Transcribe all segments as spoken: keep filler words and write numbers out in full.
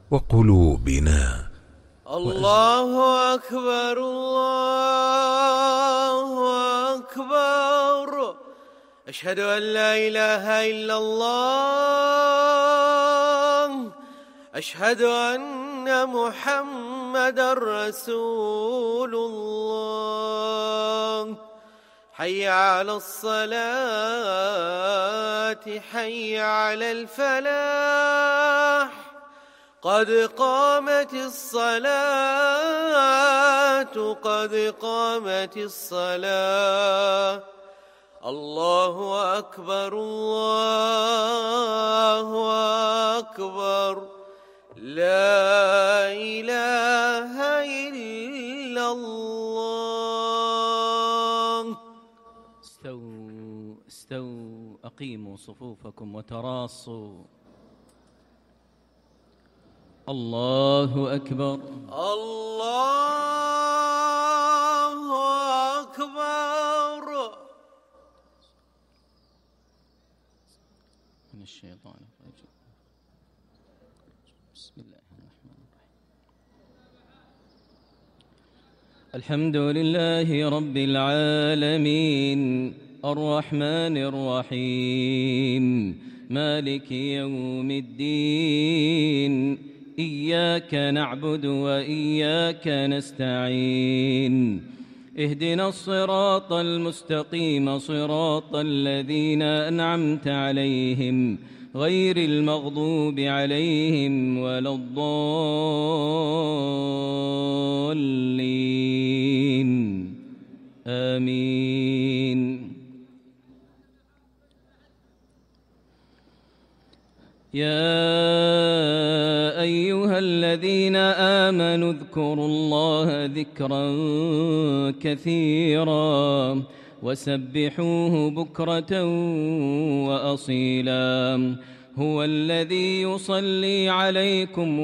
وقلوبنا. الله أكبر الله أكبر، أشهد أن لا إله إلا الله، أشهد أن محمدًا رسول الله. حي على الصلاة، حي على الفلاح، قد قامت الصلاة، قد قامت الصلاة. الله أكبر الله أكبر، لا إله إلا الله. استووا استووا أقيموا صفوفكم وتراصوا. الله أكبر الله أكبر. من الشيطان الرجيم. بسم الله الرحمن الرحيم. الحمد لله رب العالمين، الرحمن الرحيم، مالك يوم الدين، إياك نعبد وإياك نستعين، اهدنا الصراط المستقيم، صراط الذين أنعمت عليهم غير المغضوب عليهم ولا الضالين، آمين. يا أيها الذين آمنوا اذكروا الله ذكرا كثيرا وسبحوه بكرة وأصيلا. هو الذي يصلي عليكم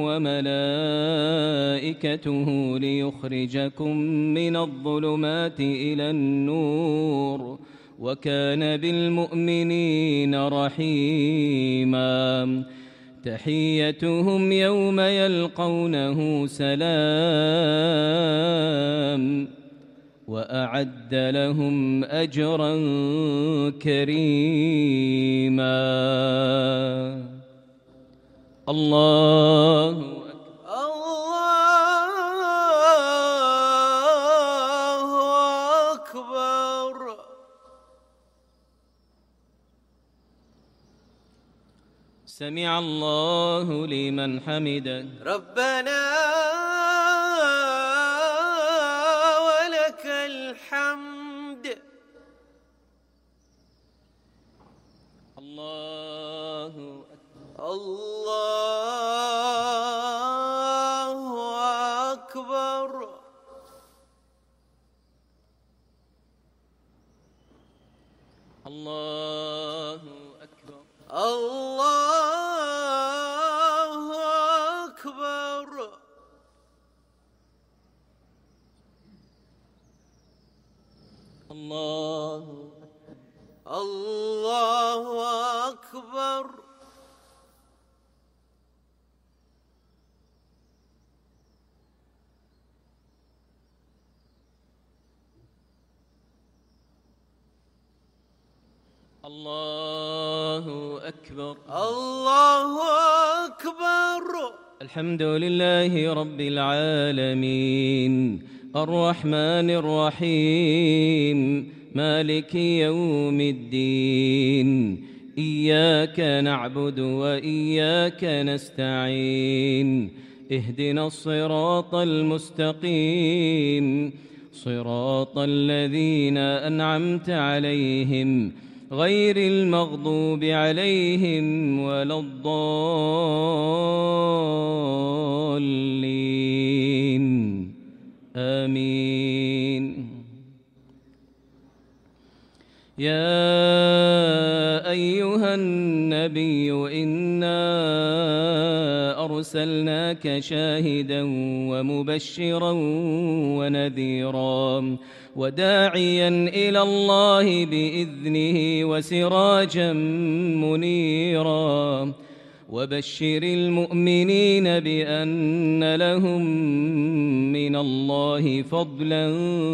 وملائكته ليخرجكم من الظلمات إلى النور، وكان بالمؤمنين رحيما. تحيتهم يوم يلقونه سلام، وأعد لهم أجرا كريما. الله سمع الله لمن حمده. ربنا ولك الحمد. الله الله أكبر. الله أكبر. الله أكبر. الله الله أكبر. الله أكبر. الله أكبر. الحمد لله رب العالمين، الرحمن الرحيم، مالك يوم الدين، إياك نعبد وإياك نستعين، اهدنا الصراط المستقيم، صراط الذين أنعمت عليهم غير المغضوب عليهم ولا الضالين، آمين. يا أيها النبي إنا أرسلناك شاهدا ومبشرا ونذيرا وداعيا إلى الله بإذنه وسراجا منيرا وبشر المؤمنين بأن لهم من الله فضلا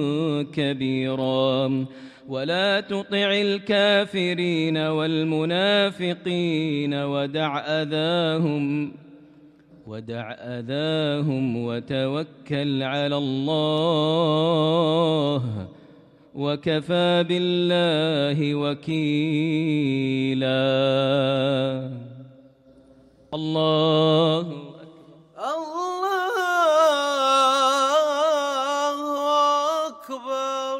كبيرا ولا تطع الكافرين والمنافقين ودع أذاهم ودع أذاهم وتوكل على الله وكفى بالله وكيلا. الله الله أكبر.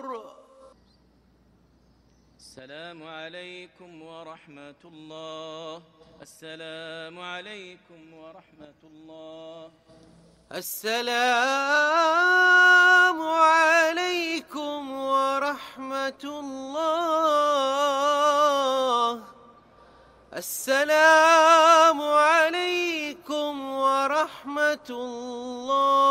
السلام عليكم ورحمة الله. السلام عليكم ورحمة الله. السلام عليكم ورحمة الله. السلام عليكم ورحمة الله.